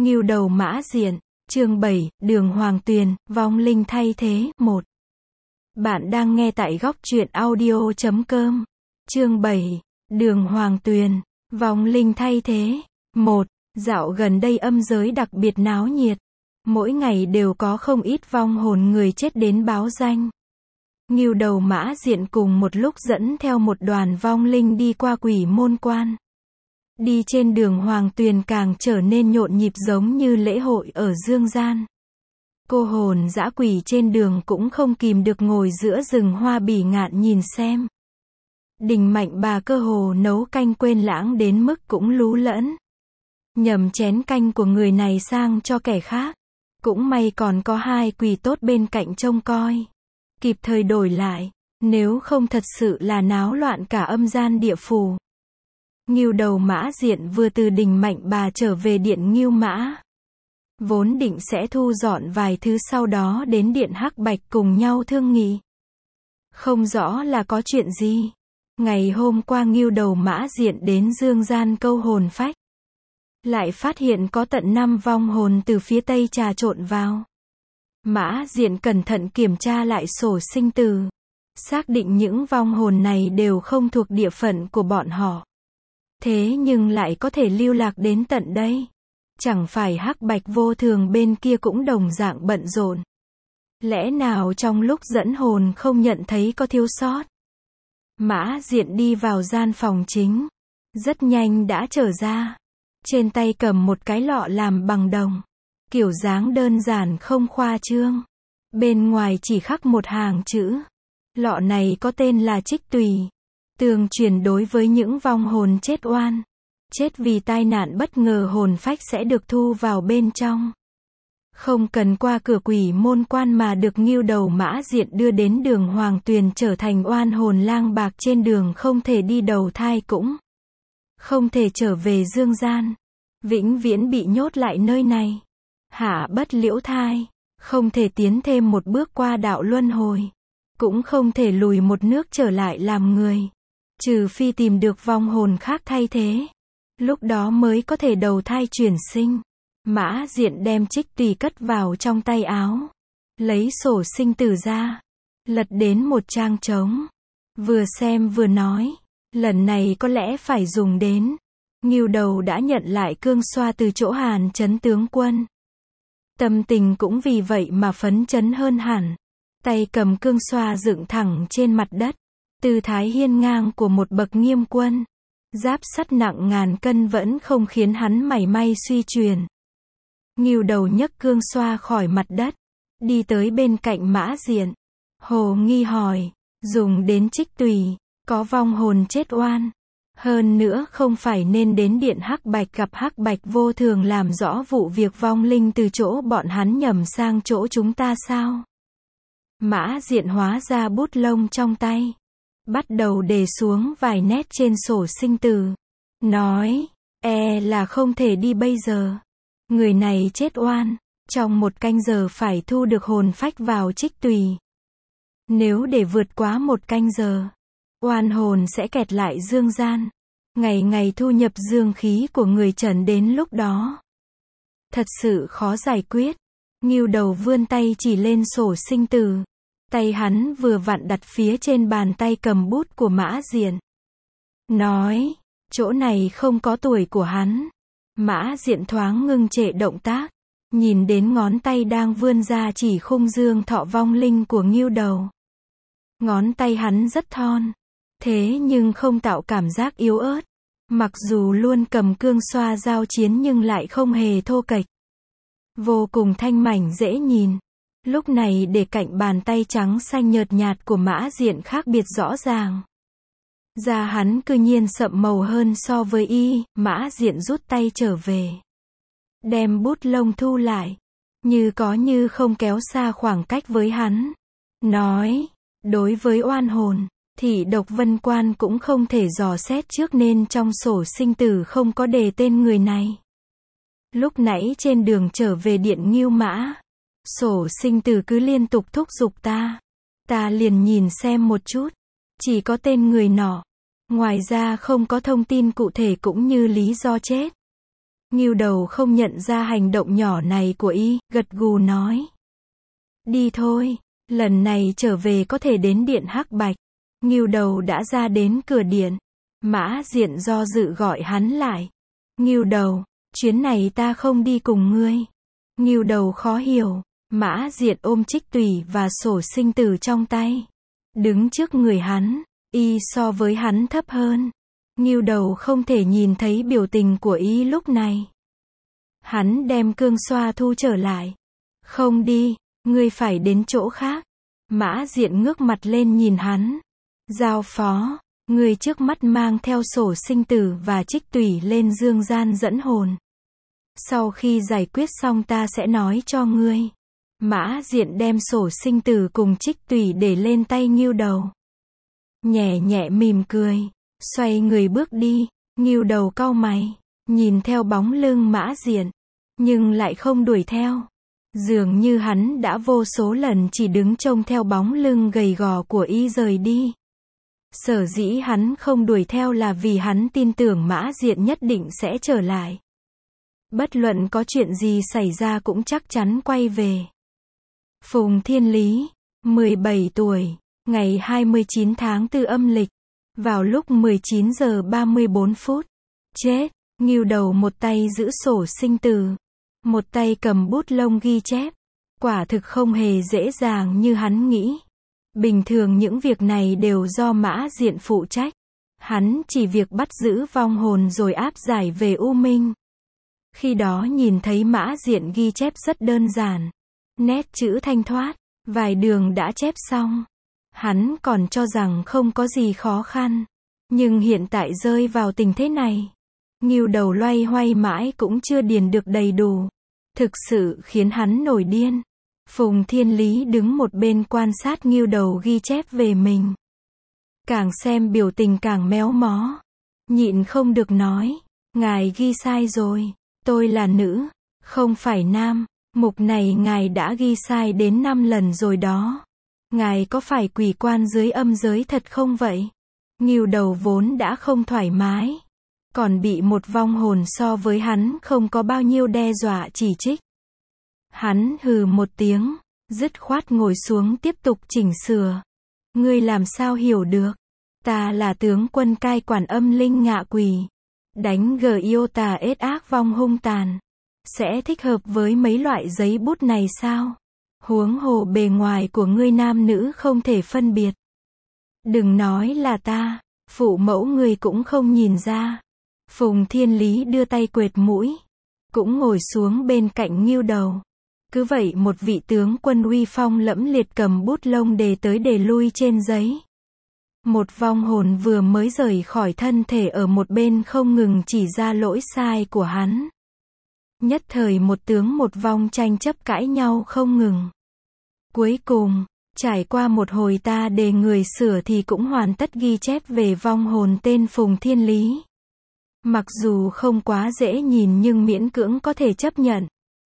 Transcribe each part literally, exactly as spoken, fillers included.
Ngưu đầu mã diện, chương bảy, Đường Hoàng Tuyền, vong linh thay thế, một. Bạn đang nghe tại góc truyện audio chấm com. Chương bảy, Đường Hoàng Tuyền, vong linh thay thế, một. Dạo gần đây âm giới đặc biệt náo nhiệt. Mỗi ngày đều có không ít vong hồn người chết đến báo danh. Ngưu đầu mã diện cùng một lúc dẫn theo một đoàn vong linh đi qua quỷ môn quan. Đi trên đường Hoàng Tuyền càng trở nên nhộn nhịp giống như lễ hội ở dương gian. Cô hồn dã quỷ trên đường cũng không kìm được ngồi giữa rừng hoa bỉ ngạn nhìn xem. Đình Mạnh bà cơ hồ nấu canh quên lãng đến mức cũng lú lẫn. Nhầm chén canh của người này sang cho kẻ khác. Cũng may còn có hai quỷ tốt bên cạnh trông coi. Kịp thời đổi lại, nếu không thật sự là náo loạn cả âm gian địa phủ. Ngưu đầu mã diện vừa từ Đình Mạnh bà trở về điện Ngưu Mã. Vốn định sẽ thu dọn vài thứ sau đó đến điện Hắc Bạch cùng nhau thương nghị. Không rõ là có chuyện gì. Ngày hôm qua Ngưu đầu mã diện đến dương gian câu hồn phách. Lại phát hiện có tận năm vong hồn từ phía tây trà trộn vào. Mã diện cẩn thận kiểm tra lại sổ sinh tử. Xác định những vong hồn này đều không thuộc địa phận của bọn họ. Thế nhưng lại có thể lưu lạc đến tận đây. Chẳng phải Hắc Bạch vô thường bên kia cũng đồng dạng bận rộn. Lẽ nào trong lúc dẫn hồn không nhận thấy có thiếu sót? Mã diện đi vào gian phòng chính. Rất nhanh đã trở ra. Trên tay cầm một cái lọ làm bằng đồng. Kiểu dáng đơn giản không khoa trương. Bên ngoài chỉ khắc một hàng chữ. Lọ này có tên là Trích Tùy. Tương truyền đối với những vong hồn chết oan. Chết vì tai nạn bất ngờ hồn phách sẽ được thu vào bên trong. Không cần qua cửa quỷ môn quan mà được Ngưu đầu mã diện đưa đến đường Hoàng Tuyền trở thành oan hồn lang bạc trên đường không thể đi đầu thai cũng. Không thể trở về dương gian. Vĩnh viễn bị nhốt lại nơi này. Hạ bất liễu thai. Không thể tiến thêm một bước qua đạo luân hồi. Cũng không thể lùi một nước trở lại làm người. Trừ phi tìm được vong hồn khác thay thế. Lúc đó mới có thể đầu thai chuyển sinh. Mã diện đem Trích Tùy cất vào trong tay áo. Lấy sổ sinh tử ra. Lật đến một trang trống. Vừa xem vừa nói. Lần này có lẽ phải dùng đến. Ngưu đầu đã nhận lại cương xoa từ chỗ Hàn Chấn tướng quân. Tâm tình cũng vì vậy mà phấn chấn hơn hẳn. Tay cầm cương xoa dựng thẳng trên mặt đất. Tư thái hiên ngang của một bậc nghiêm quân. Giáp sắt nặng ngàn cân vẫn không khiến hắn mảy may suy chuyển. Ngưu đầu nhấc cương xoa khỏi mặt đất. Đi tới bên cạnh mã diện. Hồ nghi hỏi. Dùng đến Trích Tùy. Có vong hồn chết oan. Hơn nữa không phải nên đến điện Hắc Bạch gặp Hắc Bạch vô thường làm rõ vụ việc vong linh từ chỗ bọn hắn nhầm sang chỗ chúng ta sao? Mã diện hóa ra bút lông trong tay. Bắt đầu đề xuống vài nét trên sổ sinh tử. Nói, e là không thể đi bây giờ. Người này chết oan. Trong một canh giờ phải thu được hồn phách vào Trích Tùy. Nếu để vượt quá một canh giờ, oan hồn sẽ kẹt lại dương gian. Ngày ngày thu nhập dương khí của người trần đến lúc đó. Thật sự khó giải quyết. Ngưu đầu vươn tay chỉ lên sổ sinh tử. Tay hắn vừa vặn đặt phía trên bàn tay cầm bút của mã diện. Nói, chỗ này không có tuổi của hắn. Mã diện thoáng ngưng trệ động tác. Nhìn đến ngón tay đang vươn ra chỉ khung dương thọ vong linh của Ngưu đầu. Ngón tay hắn rất thon. Thế nhưng không tạo cảm giác yếu ớt. Mặc dù luôn cầm cương xoa giao chiến nhưng lại không hề thô kệch. Vô cùng thanh mảnh dễ nhìn. Lúc này để cạnh bàn tay trắng xanh nhợt nhạt của mã diện khác biệt rõ ràng. Da hắn cư nhiên sậm màu hơn so với y, mã diện rút tay trở về. Đem bút lông thu lại. Như có như không kéo xa khoảng cách với hắn. Nói, đối với oan hồn. Thì độc vân quan cũng không thể dò xét trước nên trong sổ sinh tử không có đề tên người này. Lúc nãy trên đường trở về điện Ngưu Mã, sổ sinh tử cứ liên tục thúc giục ta. Ta liền nhìn xem một chút. Chỉ có tên người nọ. Ngoài ra không có thông tin cụ thể cũng như lý do chết. Ngưu Đầu không nhận ra hành động nhỏ này của y, gật gù nói. Đi thôi, lần này trở về có thể đến điện Hắc Bạch. Ngưu Đầu đã ra đến cửa điện. Mã Diện do dự gọi hắn lại. Ngưu Đầu, chuyến này ta không đi cùng ngươi. Ngưu Đầu khó hiểu. Mã Diện ôm trích tùy và sổ sinh tử trong tay. Đứng trước người hắn, y so với hắn thấp hơn. Ngưu Đầu không thể nhìn thấy biểu tình của y lúc này. Hắn đem cương xoa thu trở lại. Không đi, ngươi phải đến chỗ khác. Mã Diện ngước mặt lên nhìn hắn. Giao phó, ngươi trước mắt mang theo sổ sinh tử và trích tùy lên dương gian dẫn hồn. Sau khi giải quyết xong ta sẽ nói cho ngươi. Mã Diện đem sổ sinh tử cùng trích tùy để lên tay Ngưu Đầu. Nhẹ nhẹ mỉm cười, xoay người bước đi. Ngưu Đầu cau mày, nhìn theo bóng lưng Mã Diện, nhưng lại không đuổi theo. Dường như hắn đã vô số lần chỉ đứng trông theo bóng lưng gầy gò của y rời đi. Sở dĩ hắn không đuổi theo là vì hắn tin tưởng Mã Diện nhất định sẽ trở lại. Bất luận có chuyện gì xảy ra cũng chắc chắn quay về. Phùng Thiên Lý, mười bảy tuổi, ngày hai mươi chín tháng tư âm lịch, vào lúc mười chín giờ ba mươi bốn phút. Chết, Ngưu Đầu một tay giữ sổ sinh tử, một tay cầm bút lông ghi chép. Quả thực không hề dễ dàng như hắn nghĩ. Bình thường những việc này đều do Mã Diện phụ trách. Hắn chỉ việc bắt giữ vong hồn rồi áp giải về U Minh. Khi đó nhìn thấy Mã Diện ghi chép rất đơn giản. Nét chữ thanh thoát, vài đường đã chép xong. Hắn còn cho rằng không có gì khó khăn. Nhưng hiện tại rơi vào tình thế này. Ngưu Đầu loay hoay mãi cũng chưa điền được đầy đủ. Thực sự khiến hắn nổi điên. Phùng Thiên Lý đứng một bên quan sát Ngưu Đầu ghi chép về mình. Càng xem biểu tình càng méo mó. Nhịn không được nói. Ngài ghi sai rồi. Tôi là nữ, không phải nam. Mục này ngài đã ghi sai đến năm lần rồi đó. Ngài có phải quỷ quan dưới âm giới thật không vậy? Ngưu Đầu vốn đã không thoải mái. Còn bị một vong hồn so với hắn không có bao nhiêu đe dọa chỉ trích. Hắn hừ một tiếng, dứt khoát ngồi xuống tiếp tục chỉnh sửa. Ngươi làm sao hiểu được? Ta là tướng quân cai quản âm linh ngạ quỷ. Đánh gờ yêu tà ết ác vong hung tàn. Sẽ thích hợp với mấy loại giấy bút này sao? Huống hồ bề ngoài của ngươi nam nữ không thể phân biệt. Đừng nói là ta, phụ mẫu ngươi cũng không nhìn ra. Phùng Thiên Lý đưa tay quệt mũi, cũng ngồi xuống bên cạnh Ngưu Đầu. Cứ vậy một vị tướng quân uy phong lẫm liệt cầm bút lông đề tới đề lui trên giấy. Một vong hồn vừa mới rời khỏi thân thể ở một bên không ngừng chỉ ra lỗi sai của hắn. Nhất thời một tướng một vong tranh chấp cãi nhau không ngừng. Cuối cùng, trải qua một hồi ta đề người sửa thì cũng hoàn tất ghi chép về vong hồn tên Phùng Thiên Lý. Mặc dù không quá dễ nhìn nhưng miễn cưỡng có thể chấp nhận.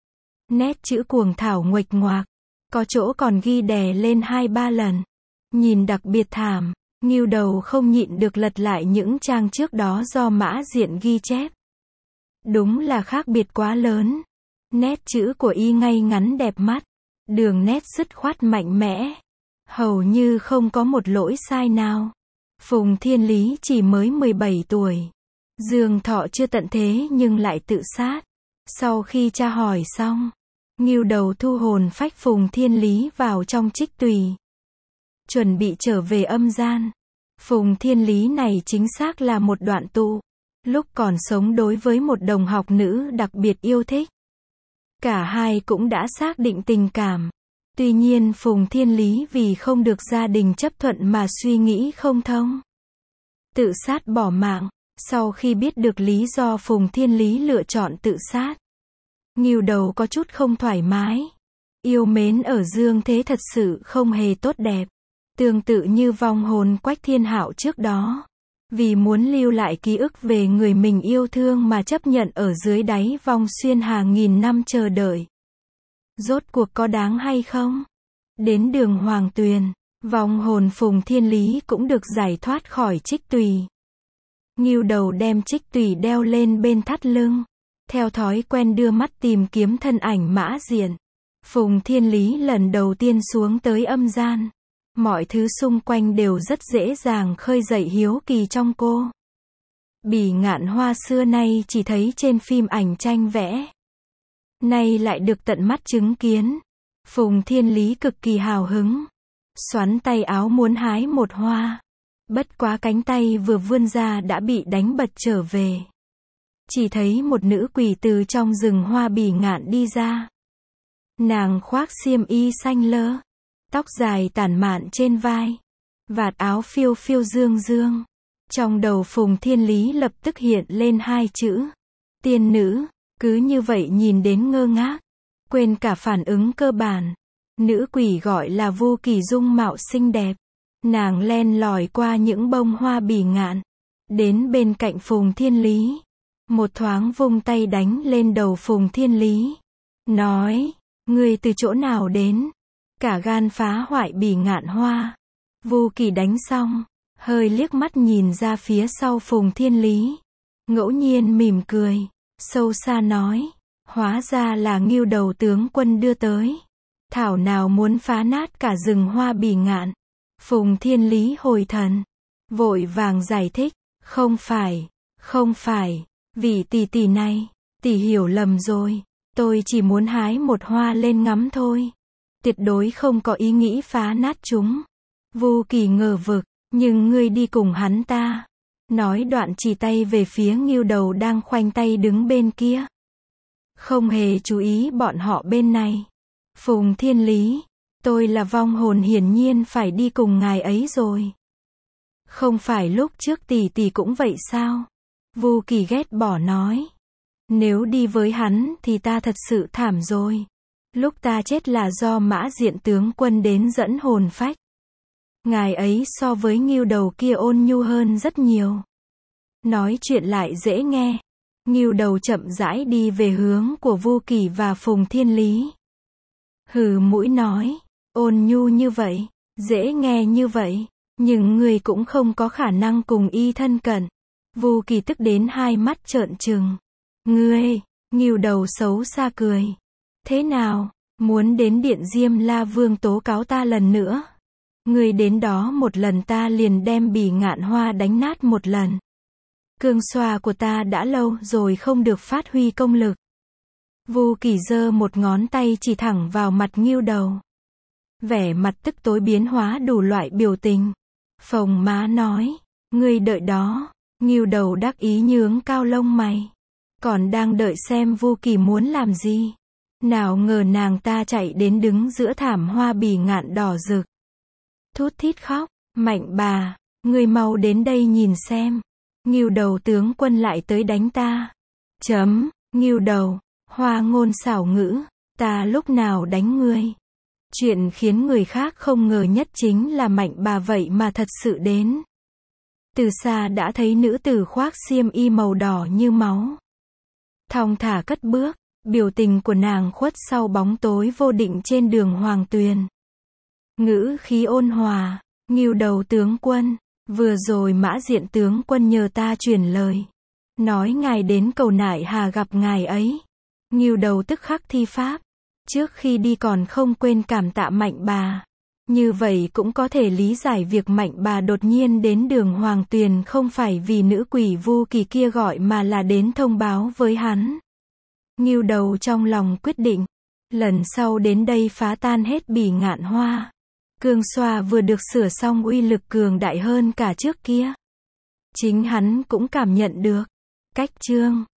Nét chữ cuồng thảo nguệch ngoạc, có chỗ còn ghi đè lên hai ba lần. Nhìn đặc biệt thảm, Ngưu Đầu không nhịn được lật lại những trang trước đó do Mã Diện ghi chép. Đúng là khác biệt quá lớn. Nét chữ của y ngay ngắn đẹp mắt, đường nét dứt khoát mạnh mẽ, hầu như không có một lỗi sai nào. Phùng Thiên Lý chỉ mới mười bảy tuổi. Dương thọ chưa tận thế nhưng lại tự sát. Sau khi tra hỏi xong, Ngưu Đầu thu hồn phách Phùng Thiên Lý vào trong trích tùy, chuẩn bị trở về âm gian. Phùng Thiên Lý này chính xác là một đoạn tụ. Lúc còn sống đối với một đồng học nữ đặc biệt yêu thích. Cả hai cũng đã xác định tình cảm. Tuy nhiên Phùng Thiên Lý vì không được gia đình chấp thuận mà suy nghĩ không thông. Tự sát bỏ mạng. Sau khi biết được lý do Phùng Thiên Lý lựa chọn tự sát, Ngưu Đầu có chút không thoải mái. Yêu mến ở dương thế thật sự không hề tốt đẹp. Tương tự như vong hồn Quách Thiên Hạo trước đó. Vì muốn lưu lại ký ức về người mình yêu thương mà chấp nhận ở dưới đáy vong xuyên hàng nghìn năm chờ đợi. Rốt cuộc có đáng hay không? Đến đường Hoàng Tuyền, vong hồn Phùng Thiên Lý cũng được giải thoát khỏi trích tùy. Ngưu Đầu đem trích tùy đeo lên bên thắt lưng. theo thói quen đưa mắt tìm kiếm thân ảnh Mã Diện. Phùng Thiên Lý lần đầu tiên xuống tới âm gian. Mọi thứ xung quanh đều rất dễ dàng khơi dậy hiếu kỳ trong cô. Bỉ Ngạn Hoa xưa nay chỉ thấy trên phim ảnh tranh vẽ. Nay lại được tận mắt chứng kiến. Phùng Thiên Lý cực kỳ hào hứng. Xoắn tay áo muốn hái một hoa. Bất quá cánh tay vừa vươn ra đã bị đánh bật trở về. Chỉ thấy một nữ quỷ từ trong rừng hoa bỉ ngạn đi ra. Nàng khoác xiêm y xanh lơ. Tóc dài tản mạn trên vai. Vạt áo phiêu phiêu dương dương. Trong đầu Phùng Thiên Lý lập tức hiện lên hai chữ. Tiên nữ. Cứ như vậy nhìn đến ngơ ngác. Quên cả phản ứng cơ bản. Nữ quỷ gọi là Vu Kỳ dung mạo xinh đẹp. Nàng len lỏi qua những bông hoa bỉ ngạn. Đến bên cạnh Phùng Thiên Lý. Một thoáng vung tay đánh lên đầu Phùng Thiên Lý. Nói. Ngươi từ chỗ nào đến? Cả gan phá hoại bỉ ngạn hoa. Vu Kỳ đánh xong. Hơi liếc mắt nhìn ra phía sau Phùng Thiên Lý. Ngẫu nhiên mỉm cười. Sâu xa nói. Hóa ra là Ngưu Đầu tướng quân đưa tới. Thảo nào muốn phá nát cả rừng hoa bỉ ngạn. Phùng Thiên Lý hồi thần. Vội vàng giải thích. Không phải. Không phải. Vị tỷ tỷ này. Tỷ hiểu lầm rồi. Tôi chỉ muốn hái một hoa lên ngắm thôi. Tuyệt đối không có ý nghĩ phá nát chúng. Vu Kỳ ngờ vực. Nhưng ngươi đi cùng hắn ta. Nói đoạn chỉ tay về phía Ngưu Đầu đang khoanh tay đứng bên kia. Không hề chú ý bọn họ bên này. Phùng Thiên Lý. Tôi là vong hồn hiển nhiên phải đi cùng ngài ấy rồi. Không phải lúc trước tỷ tỷ cũng vậy sao? Vu Kỳ ghét bỏ nói. Nếu đi với hắn thì ta thật sự thảm rồi. Lúc ta chết là do Mã Diện tướng quân đến dẫn hồn phách. Ngài ấy so với Ngưu Đầu kia ôn nhu hơn rất nhiều. Nói chuyện lại dễ nghe. Ngưu Đầu chậm rãi đi về hướng của Vu Kỳ và Phùng Thiên Lý. Hừ mũi nói. Ôn nhu như vậy. Dễ nghe như vậy. Nhưng người cũng không có khả năng cùng y thân cận. Vu Kỳ tức đến hai mắt trợn trừng. Ngươi. Ngưu Đầu xấu xa cười. Thế nào? Muốn đến Điện Diêm La Vương tố cáo ta lần nữa? Ngươi đến đó một lần ta liền đem bỉ ngạn hoa đánh nát một lần. Cương xoa của ta đã lâu rồi không được phát huy công lực. Vu Kỳ giơ một ngón tay chỉ thẳng vào mặt Ngưu Đầu. Vẻ mặt tức tối biến hóa đủ loại biểu tình. Phồng má nói. Ngươi đợi đó. Ngưu Đầu đắc ý nhướng cao lông mày. Còn đang đợi xem Vu Kỳ muốn làm gì. Nào ngờ nàng ta chạy đến đứng giữa thảm hoa bỉ ngạn đỏ rực. Thút thít khóc. Mạnh bà. Ngươi mau đến đây nhìn xem. Ngưu Đầu tướng quân lại tới đánh ta. Chấm. Ngưu Đầu. Hoa ngôn xảo ngữ. Ta lúc nào đánh ngươi. Chuyện khiến người khác không ngờ nhất chính là Mạnh bà vậy mà thật sự đến. Từ xa đã thấy nữ tử khoác xiêm y màu đỏ như máu. Thong thả cất bước. Biểu tình của nàng khuất sau bóng tối vô định trên đường Hoàng Tuyền. Ngữ khí ôn hòa. Ngưu Đầu tướng quân. Vừa rồi Mã Diện tướng quân nhờ ta truyền lời. Nói ngài đến cầu Nại Hà gặp ngài ấy. Ngưu Đầu tức khắc thi pháp. Trước khi đi còn không quên cảm tạ Mạnh bà. Như vậy cũng có thể lý giải việc Mạnh bà đột nhiên đến đường Hoàng Tuyền không phải vì nữ quỷ Vu Kỳ kia gọi mà là đến thông báo với hắn. Ngưu Đầu trong lòng quyết định. Lần sau đến đây phá tan hết bỉ ngạn hoa. Cương xoa vừa được sửa xong uy lực cường đại hơn cả trước kia. Chính hắn cũng cảm nhận được. Cách chương